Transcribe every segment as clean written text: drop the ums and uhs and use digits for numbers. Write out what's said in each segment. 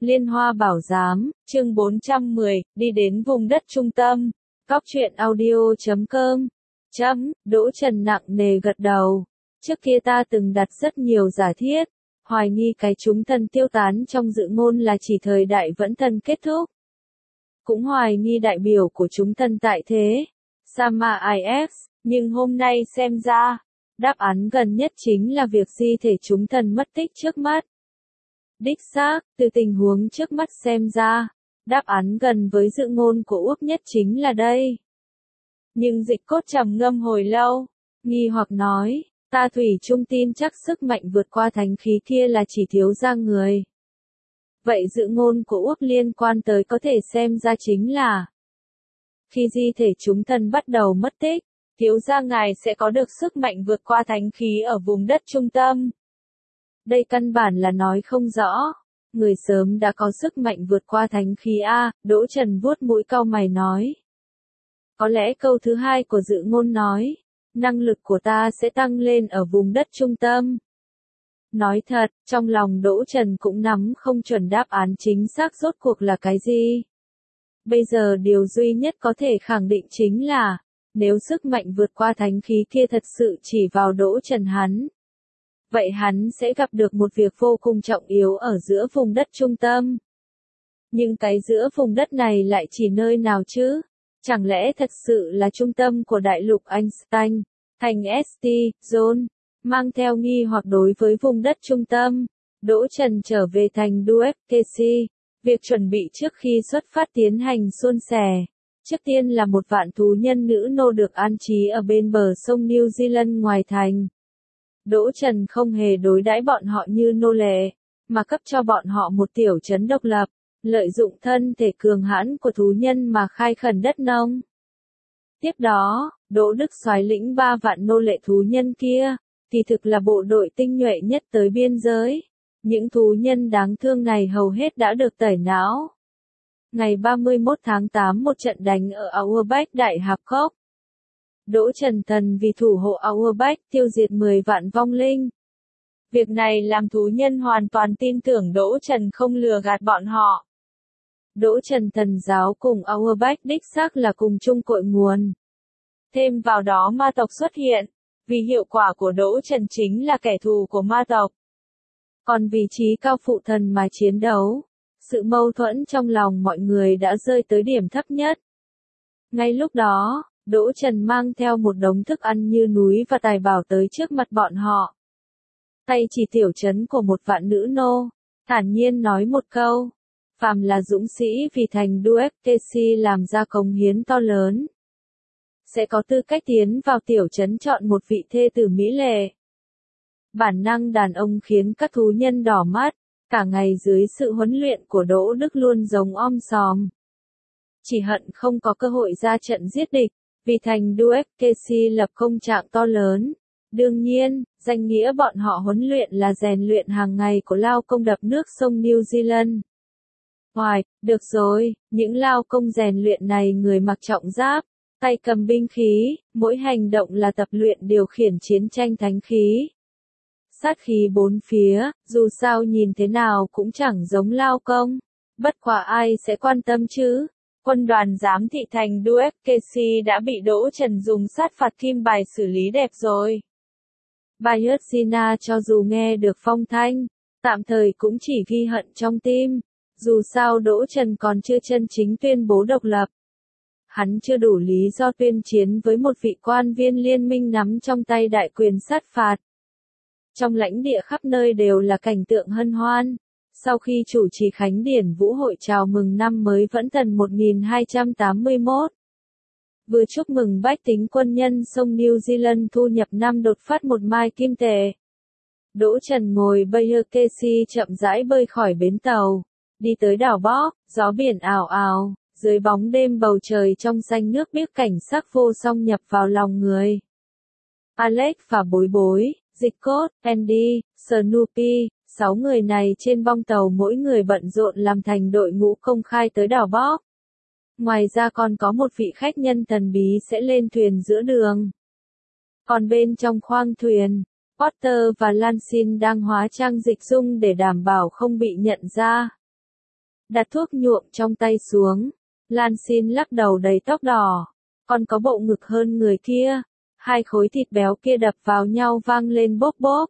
Liên Hoa Bảo Giám, chương 410, đi đến vùng đất trung tâm. Cóc truyện audio.com. Đỗ Trần nặng nề gật đầu. Trước kia ta từng đặt rất nhiều giả thiết, hoài nghi cái chúng thần tiêu tán trong dự ngôn là chỉ thời đại vẫn thần kết thúc. Cũng hoài nghi đại biểu của chúng thần tại thế, Sama IS, nhưng hôm nay xem ra, đáp án gần nhất chính là việc di thể chúng thần mất tích trước mắt. Đích xác, từ tình huống trước mắt xem ra, đáp án gần với dự ngôn của Úc nhất chính là đây. Nhưng Dịch Cốt trầm ngâm hồi lâu, nghi hoặc nói, ta thủy chung tin chắc sức mạnh vượt qua thánh khí kia là chỉ thiếu ra người. Vậy dự ngôn của Úc liên quan tới có thể xem ra chính là khi di thể chúng thần bắt đầu mất tích, thiếu gia ngài sẽ có được sức mạnh vượt qua thánh khí ở vùng đất trung tâm. Đây căn bản là nói không rõ. Người sớm đã có sức mạnh vượt qua thánh khí A, Đỗ Trần vuốt mũi cau mày nói. Có lẽ câu thứ hai của dự ngôn nói, năng lực của ta sẽ tăng lên ở vùng đất trung tâm. Nói thật, trong lòng Đỗ Trần cũng nắm không chuẩn đáp án chính xác rốt cuộc là cái gì. Bây giờ điều duy nhất có thể khẳng định chính là, nếu sức mạnh vượt qua thánh khí kia thật sự chỉ vào Đỗ Trần hắn, vậy hắn sẽ gặp được một việc vô cùng trọng yếu ở giữa vùng đất trung tâm. Nhưng cái giữa vùng đất này lại chỉ nơi nào chứ? Chẳng lẽ thật sự là trung tâm của đại lục Einstein, thành St. John, mang theo nghi hoặc đối với vùng đất trung tâm. Đỗ Trần trở về thành Duke. Việc chuẩn bị trước khi xuất phát tiến hành suôn sẻ. Trước tiên là 1.000 thú nhân nữ nô được an trí ở bên bờ sông New Zealand ngoài thành. Đỗ Trần không hề đối đãi bọn họ như nô lệ, mà cấp cho bọn họ một tiểu trấn độc lập, lợi dụng thân thể cường hãn của thú nhân mà khai khẩn đất nông. Tiếp đó, Đỗ Đức soái lĩnh 3 vạn nô lệ thú nhân kia, kỳ thực là bộ đội tinh nhuệ nhất tới biên giới. Những thú nhân đáng thương này hầu hết đã được tẩy não. Ngày 31 tháng 8 một trận đánh ở Auerbach Đại Hạp Cốc. Đỗ Trần thần vì thủ hộ Auerbach tiêu diệt 10 vạn vong linh. Việc này làm thú nhân hoàn toàn tin tưởng Đỗ Trần không lừa gạt bọn họ. Đỗ Trần thần giáo cùng Auerbach đích xác là cùng chung cội nguồn. Thêm vào đó ma tộc xuất hiện, vì hiệu quả của Đỗ Trần chính là kẻ thù của ma tộc. Còn vị trí cao phụ thần mà chiến đấu, sự mâu thuẫn trong lòng mọi người đã rơi tới điểm thấp nhất. Ngay lúc đó, Đỗ Trần mang theo một đống thức ăn như núi và tài bảo tới trước mặt bọn họ. Tay chỉ tiểu trấn của 1.000 nữ nô, thản nhiên nói một câu, phàm là dũng sĩ vì thành Duke làm ra cống hiến to lớn, sẽ có tư cách tiến vào tiểu trấn chọn một vị thê tử mỹ lệ. Bản năng đàn ông khiến các thú nhân đỏ mắt, cả ngày dưới sự huấn luyện của Đỗ Đức luôn giống om sòm. Chỉ hận không có cơ hội ra trận giết địch, vì thành Duke lập công trạng to lớn. Đương nhiên, danh nghĩa bọn họ huấn luyện là rèn luyện hàng ngày của lao công đập nước sông New Zealand. Được rồi, những lao công rèn luyện này người mặc trọng giáp, tay cầm binh khí, mỗi hành động là tập luyện điều khiển chiến tranh thánh khí. Sát khí bốn phía, dù sao nhìn thế nào cũng chẳng giống lao công. Bất quá ai sẽ quan tâm chứ? Quân đoàn giám thị thành Duke đã bị Đỗ Trần dùng sát phạt kim bài xử lý đẹp rồi. Bayergina cho dù nghe được phong thanh, tạm thời cũng chỉ ghi hận trong tim. Dù sao Đỗ Trần còn chưa chân chính tuyên bố độc lập. Hắn chưa đủ lý do tuyên chiến với một vị quan viên liên minh nắm trong tay đại quyền sát phạt. Trong lãnh địa khắp nơi đều là cảnh tượng hân hoan. Sau khi chủ trì khánh điển vũ hội chào mừng năm mới Vẫn Thần 1281, vừa chúc mừng bách tính quân nhân sông New Zealand thu nhập năm đột phát 1 mai kim tệ. Đỗ Trần ngồi Bayergesi chậm rãi bơi khỏi bến tàu, đi tới đảo Bob, gió biển ào ào, dưới bóng đêm bầu trời trong xanh nước biếc cảnh sắc vô song nhập vào lòng người. Alex và Bối Bối, Dịch Cốt, Andy, Snoopy, 6 người này trên bong tàu mỗi người bận rộn làm thành đội ngũ công khai tới đảo Bob. Ngoài ra còn có một vị khách nhân thần bí sẽ lên thuyền giữa đường. Còn bên trong khoang thuyền, Potter và Lansin đang hóa trang dịch dung để đảm bảo không bị nhận ra. đặt thuốc nhuộm trong tay xuống. Lan Xin lắc đầu đầy tóc đỏ. Còn có bộ ngực hơn người kia. Hai khối thịt béo kia đập vào nhau vang lên bốp bốp.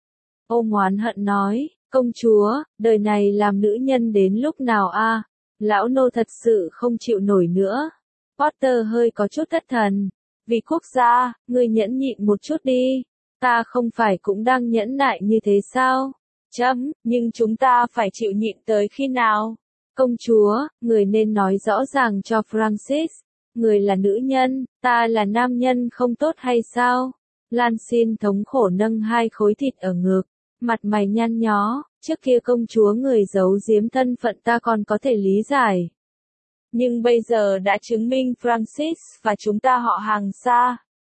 Ôm oán hận nói, công chúa, đời này làm nữ nhân đến lúc nào a? Lão nô thật sự không chịu nổi nữa. Potter hơi có chút thất thần. Vì quốc gia, ngươi nhẫn nhịn một chút đi. Ta không phải cũng đang nhẫn nại như thế sao? Nhưng chúng ta phải chịu nhịn tới khi nào? Công chúa, người nên nói rõ ràng cho Francis. Người là nữ nhân, ta là nam nhân không tốt hay sao? Lan Xin thống khổ nâng hai khối thịt ở ngực. Mặt mày nhăn nhó, trước kia công chúa người giấu giếm thân phận ta còn có thể lý giải. Nhưng bây giờ đã chứng minh Francis và chúng ta họ hàng xa.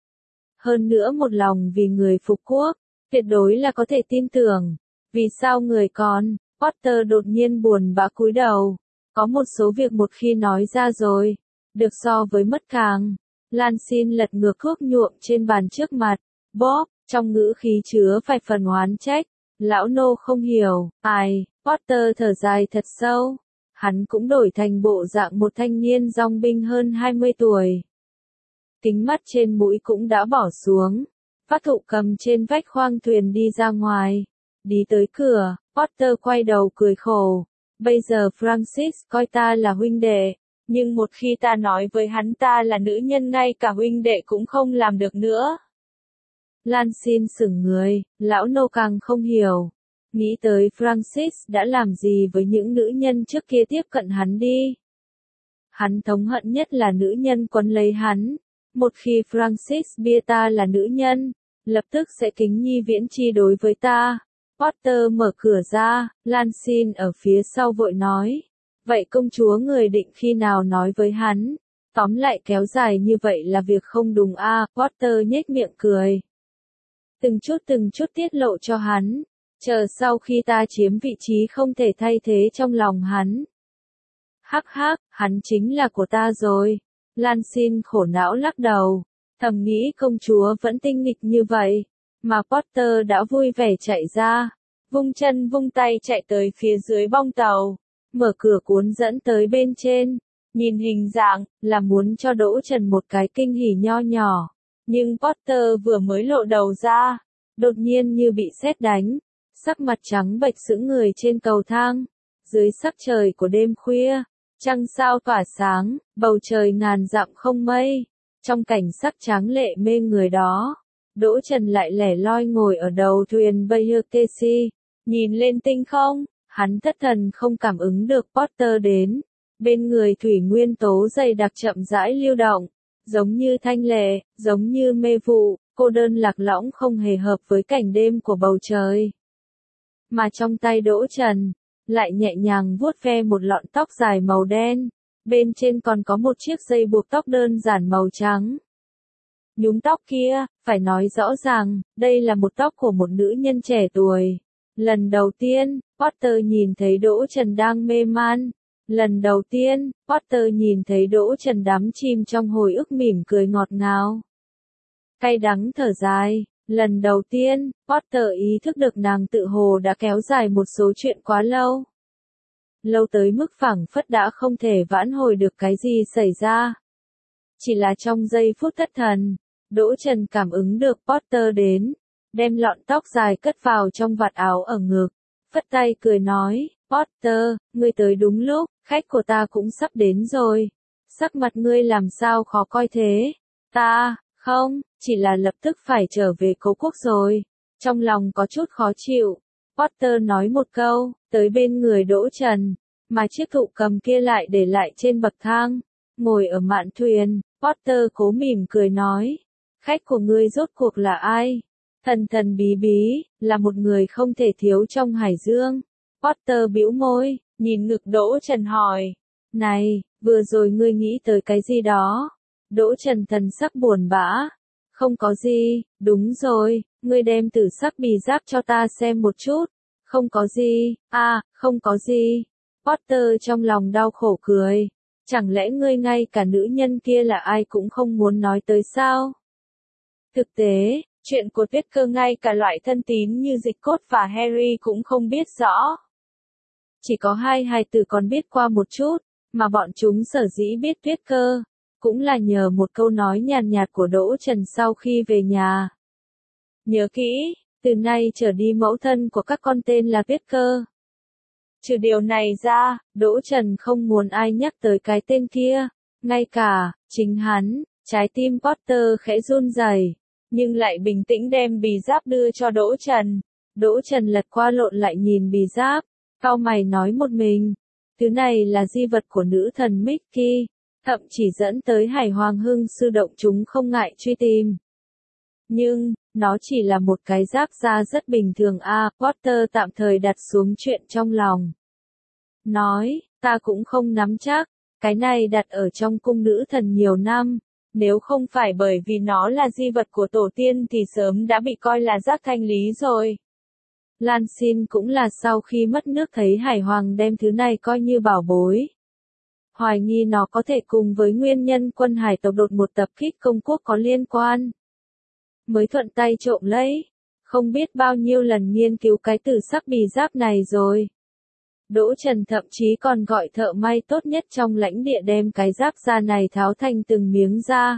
Hơn nữa một lòng vì người phục quốc, tuyệt đối là có thể tin tưởng. Vì sao người còn? Potter đột nhiên buồn bã cúi đầu. Có một số việc một khi nói ra rồi, được so với mất càng. Lan Xin lật ngược thuốc nhuộm trên bàn trước mặt. Bob, trong ngữ khí chứa vài phần oán trách. Lão nô không hiểu, ai, Potter thở dài thật sâu. Hắn cũng đổi thành bộ dạng một thanh niên dong binh hơn 20 tuổi. Kính mắt trên mũi cũng đã bỏ xuống. Phát thụ cầm trên vách khoang thuyền đi ra ngoài. Đi tới cửa, Potter quay đầu cười khổ. Bây giờ Francis coi ta là huynh đệ. Nhưng một khi ta nói với hắn ta là nữ nhân ngay cả huynh đệ cũng không làm được nữa. Lan Xin sững người, lão nô càng không hiểu. Nghĩ tới Francis đã làm gì với những nữ nhân trước kia tiếp cận hắn đi. Hắn thống hận nhất là nữ nhân quấn lấy hắn. Một khi Francis bia ta là nữ nhân, lập tức sẽ kính nhi viễn chi đối với ta. Potter mở cửa ra, Lan Xin ở phía sau vội nói. Vậy công chúa người định khi nào nói với hắn? Tóm lại kéo dài như vậy là việc không đúng a. Potter nhếch miệng cười. Từng chút tiết lộ cho hắn. Chờ sau khi ta chiếm vị trí không thể thay thế trong lòng hắn. Hắc hắc, hắn chính là của ta rồi. Lan Xin khổ não lắc đầu. Thầm nghĩ công chúa vẫn tinh nghịch như vậy. Mà Potter đã vui vẻ chạy ra. Vung chân vung tay chạy tới phía dưới bong tàu. Mở cửa cuốn dẫn tới bên trên. Nhìn hình dạng, là muốn cho Đỗ Trần một cái kinh hỉ nho nhỏ. Nhưng Potter vừa mới lộ đầu ra. Đột nhiên như bị sét đánh. Sắc mặt trắng bệch sững người trên cầu thang. Dưới sắc trời của đêm khuya. Trăng sao tỏa sáng, bầu trời ngàn dặm không mây. Trong cảnh sắc tráng lệ mê người đó. Đỗ Trần lại lẻ loi ngồi ở đầu thuyền Bayerkesi. Nhìn lên tinh không, hắn thất thần không cảm ứng được Potter đến. Bên người thủy nguyên tố dày đặc chậm rãi lưu động. Giống như thanh lệ, giống như mê vụ, cô đơn lạc lõng không hề hợp với cảnh đêm của bầu trời. Mà trong tay Đỗ Trần, lại nhẹ nhàng vuốt ve một lọn tóc dài màu đen. Bên trên còn có một chiếc dây buộc tóc đơn giản màu trắng. Nhúm tóc kia, phải nói rõ ràng, đây là một tóc của một nữ nhân trẻ tuổi. Lần đầu tiên, Potter nhìn thấy Đỗ Trần đang mê man. Lần đầu tiên, Potter nhìn thấy Đỗ Trần đắm chìm trong hồi ức mỉm cười ngọt ngào. Cay đắng thở dài. Lần đầu tiên, Potter ý thức được nàng tự hồ đã kéo dài một số chuyện quá lâu. Lâu tới mức phảng phất đã không thể vãn hồi được cái gì xảy ra. Chỉ là trong giây phút thất thần, Đỗ Trần cảm ứng được Potter đến, đem lọn tóc dài cất vào trong vạt áo ở ngực, phất tay cười nói, Potter, ngươi tới đúng lúc, khách của ta cũng sắp đến rồi. Sắc mặt ngươi làm sao khó coi thế? Ta, không, chỉ là lập tức phải trở về cố quốc rồi. Trong lòng có chút khó chịu. Potter nói một câu, tới bên người Đỗ Trần, mà chiếc thụ cầm kia lại để lại trên bậc thang. Ngồi ở mạn thuyền, Potter cố mỉm cười nói, khách của ngươi rốt cuộc là ai? Thần thần bí bí, là một người không thể thiếu trong hải dương. Potter bĩu môi, nhìn ngực Đỗ Trần hỏi, này, vừa rồi ngươi nghĩ tới cái gì đó? Đỗ Trần thần sắc buồn bã. Không có gì, đúng rồi, ngươi đem tử sắc bì giáp cho ta xem một chút. Không có gì, không có gì. Potter trong lòng đau khổ cười. Chẳng lẽ ngươi ngay cả nữ nhân kia là ai cũng không muốn nói tới sao? Thực tế, chuyện của Tuyết Cơ ngay cả loại thân tín như Dịch Cốt và Harry cũng không biết rõ. Chỉ có hai hài tử còn biết qua một chút, mà bọn chúng sở dĩ biết viết cơ, cũng là nhờ một câu nói nhàn nhạt của Đỗ Trần sau khi về nhà. Nhớ kỹ, từ nay trở đi mẫu thân của các con tên là Viết Cơ. Trừ điều này ra, Đỗ Trần không muốn ai nhắc tới cái tên kia, ngay cả chính hắn. Trái tim Potter khẽ run rẩy, nhưng lại bình tĩnh đem bì giáp đưa cho Đỗ Trần. Đỗ Trần lật qua lộn lại nhìn bì giáp, cau mày nói một mình, thứ này là di vật của nữ thần Mickey, thậm chỉ dẫn tới Hải Hoàng Hưng sư động chúng không ngại truy tìm. Nhưng, nó chỉ là một cái giáp da rất bình thường Potter tạm thời đặt xuống chuyện trong lòng. Nói, ta cũng không nắm chắc, cái này đặt ở trong cung nữ thần nhiều năm. Nếu không phải bởi vì nó là di vật của tổ tiên thì sớm đã bị coi là rác thanh lý rồi. Lan Xin cũng là sau khi mất nước thấy Hải Hoàng đem thứ này coi như bảo bối. Hoài nghi nó có thể cùng với nguyên nhân quân hải tộc đột một tập kích công quốc có liên quan. Mới thuận tay trộm lấy. Không biết bao nhiêu lần nghiên cứu cái từ sắc bì giáp này rồi. Đỗ Trần thậm chí còn gọi thợ may tốt nhất trong lãnh địa đem cái giáp da này tháo thành từng miếng da.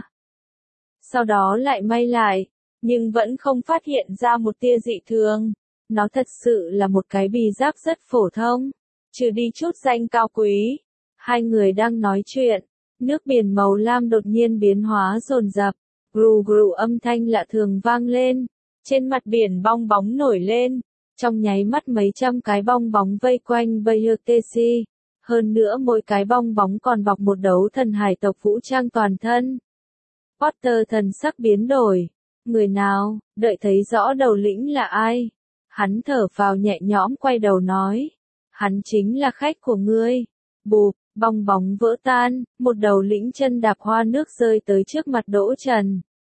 Sau đó lại may lại, nhưng vẫn không phát hiện ra một tia dị thường. Nó thật sự là một cái bì giáp rất phổ thông, trừ đi chút danh cao quý. Hai người đang nói chuyện, nước biển màu lam đột nhiên biến hóa dồn dập, gù gù âm thanh lạ thường vang lên, trên mặt biển bong bóng nổi lên. Trong nháy mắt mấy trăm cái bong bóng vây quanh BYTC, hơn nữa mỗi cái bong bóng còn bọc một đấu thần hải tộc vũ trang toàn thân. Potter thần sắc biến đổi, người nào, đợi thấy rõ đầu lĩnh là ai. Hắn thở phào nhẹ nhõm quay đầu nói, hắn chính là khách của ngươi. Bụp, bong bóng vỡ tan, một đầu lĩnh chân đạp hoa nước rơi tới trước mặt Đỗ Trần.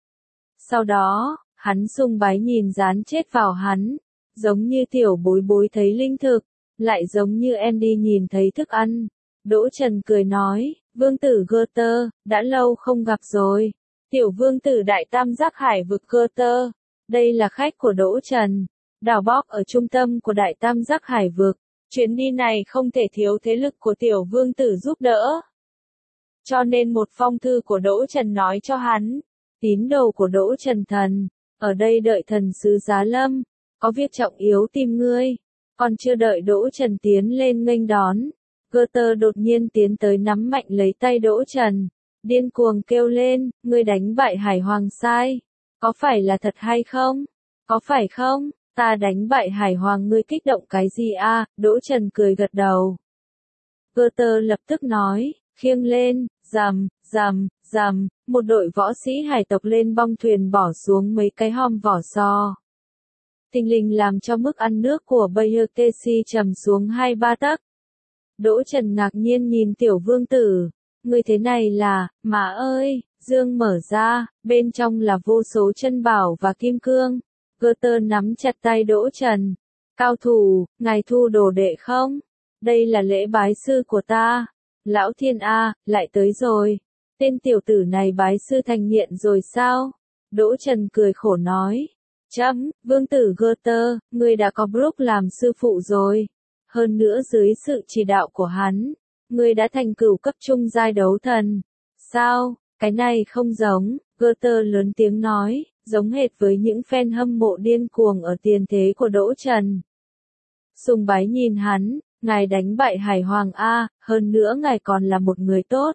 Sau đó, hắn sùng bái nhìn dán chết vào hắn. Giống như tiểu bối bối thấy linh thực, lại giống như Andy nhìn thấy thức ăn. Đỗ Trần cười nói, vương tử Goethe, đã lâu không gặp rồi. Tiểu vương tử đại tam giác hải vực Goethe, đây là khách của Đỗ Trần. Đảo Bóc ở trung tâm của đại tam giác hải vực, chuyến đi này không thể thiếu thế lực của tiểu vương tử giúp đỡ. Cho nên một phong thư của Đỗ Trần nói cho hắn, tín đồ của Đỗ Trần thần, ở đây đợi thần sứ Giá Lâm. Có việc trọng yếu tìm ngươi. Còn chưa đợi Đỗ Trần tiến lên nghênh đón, Goethe đột nhiên tiến tới nắm mạnh lấy tay Đỗ Trần, điên cuồng kêu lên, ngươi đánh bại Hải Hoàng sai. Có phải là thật hay không? Có phải không? Ta đánh bại Hải Hoàng, ngươi kích động cái gì Đỗ Trần cười gật đầu. Goethe lập tức nói, khiêng lên, rầm, rầm, rầm, một đội võ sĩ hải tộc lên bong thuyền bỏ xuống mấy cái hòm vỏ sò. Thình lình làm cho mức ăn nước của BYTC trầm xuống 2-3 tấc. Đỗ Trần ngạc nhiên nhìn tiểu vương tử, người thế này là, má ơi, dương mở ra, bên trong là vô số chân bảo và kim cương. Goethe nắm chặt tay Đỗ Trần, cao thủ, ngài thu đồ đệ không? Đây là lễ bái sư của ta. Lão thiên lại tới rồi. Tên tiểu tử này bái sư thành nghiện rồi sao? Đỗ Trần cười khổ nói. Vương tử Goethe, ngươi đã có Brook làm sư phụ rồi. Hơn nữa dưới sự chỉ đạo của hắn, ngươi đã thành cửu cấp trung giai đấu thần. Sao, cái này không giống, Goethe lớn tiếng nói, giống hệt với những fan hâm mộ điên cuồng ở tiền thế của Đỗ Trần. Sùng bái nhìn hắn, ngài đánh bại Hải Hoàng hơn nữa ngài còn là một người tốt.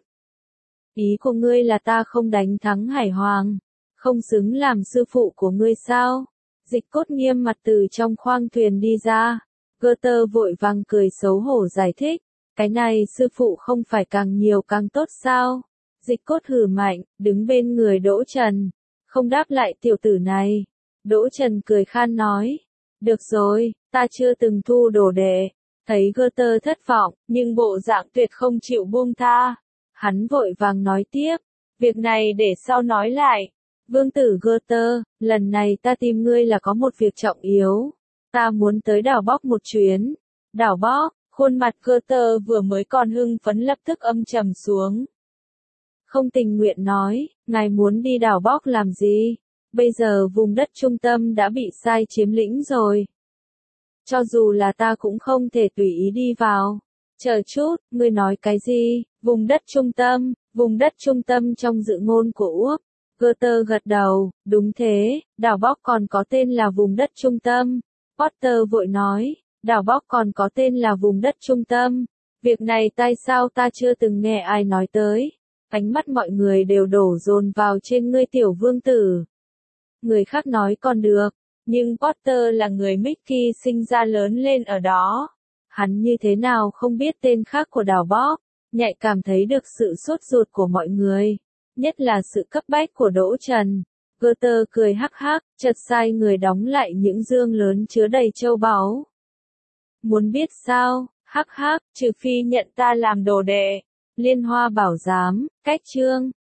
Ý của ngươi là ta không đánh thắng Hải Hoàng, không xứng làm sư phụ của ngươi sao? Dịch Cốt nghiêm mặt từ trong khoang thuyền đi ra. Goethe vội vàng cười xấu hổ giải thích, cái này sư phụ không phải càng nhiều càng tốt sao? Dịch Cốt hừ mạnh, đứng bên người Đỗ Trần, không đáp lại tiểu tử này. Đỗ Trần cười khan nói, được rồi, ta chưa từng thu đồ đệ. Thấy Goethe thất vọng, nhưng bộ dạng tuyệt không chịu buông tha. Hắn vội vàng nói tiếp, việc này để sau nói lại. Vương tử Goethe, lần này ta tìm ngươi là có một việc trọng yếu. Ta muốn tới đảo Bóc một chuyến. Đảo Bóc, khuôn mặt Goethe vừa mới còn hưng phấn lập tức âm trầm xuống. Không tình nguyện nói, ngài muốn đi đảo Bóc làm gì? Bây giờ vùng đất trung tâm đã bị sai chiếm lĩnh rồi. cho dù là ta cũng không thể tùy ý đi vào. Chờ chút, ngươi nói cái gì? Vùng đất trung tâm trong dự ngôn của Úc. Goethe gật đầu, đúng thế, đảo Bóc còn có tên là vùng đất trung tâm. Potter vội nói, đảo Bóc còn có tên là vùng đất trung tâm. Việc này tại sao ta chưa từng nghe ai nói tới? Ánh mắt mọi người đều đổ dồn vào trên ngươi tiểu vương tử. Người khác nói còn được, nhưng Potter là người Mickey sinh ra lớn lên ở đó. Hắn như thế nào không biết tên khác của đảo Bóc, nhạy cảm thấy được sự sốt ruột của mọi người, nhất là sự cấp bách của Đỗ Trần. Goethe cười hắc hắc, chợt sai người đóng lại những dương lớn chứa đầy châu báu. Muốn biết sao? Hắc hắc, trừ phi nhận ta làm đồ đệ. Liên Hoa bảo giám, cách chương.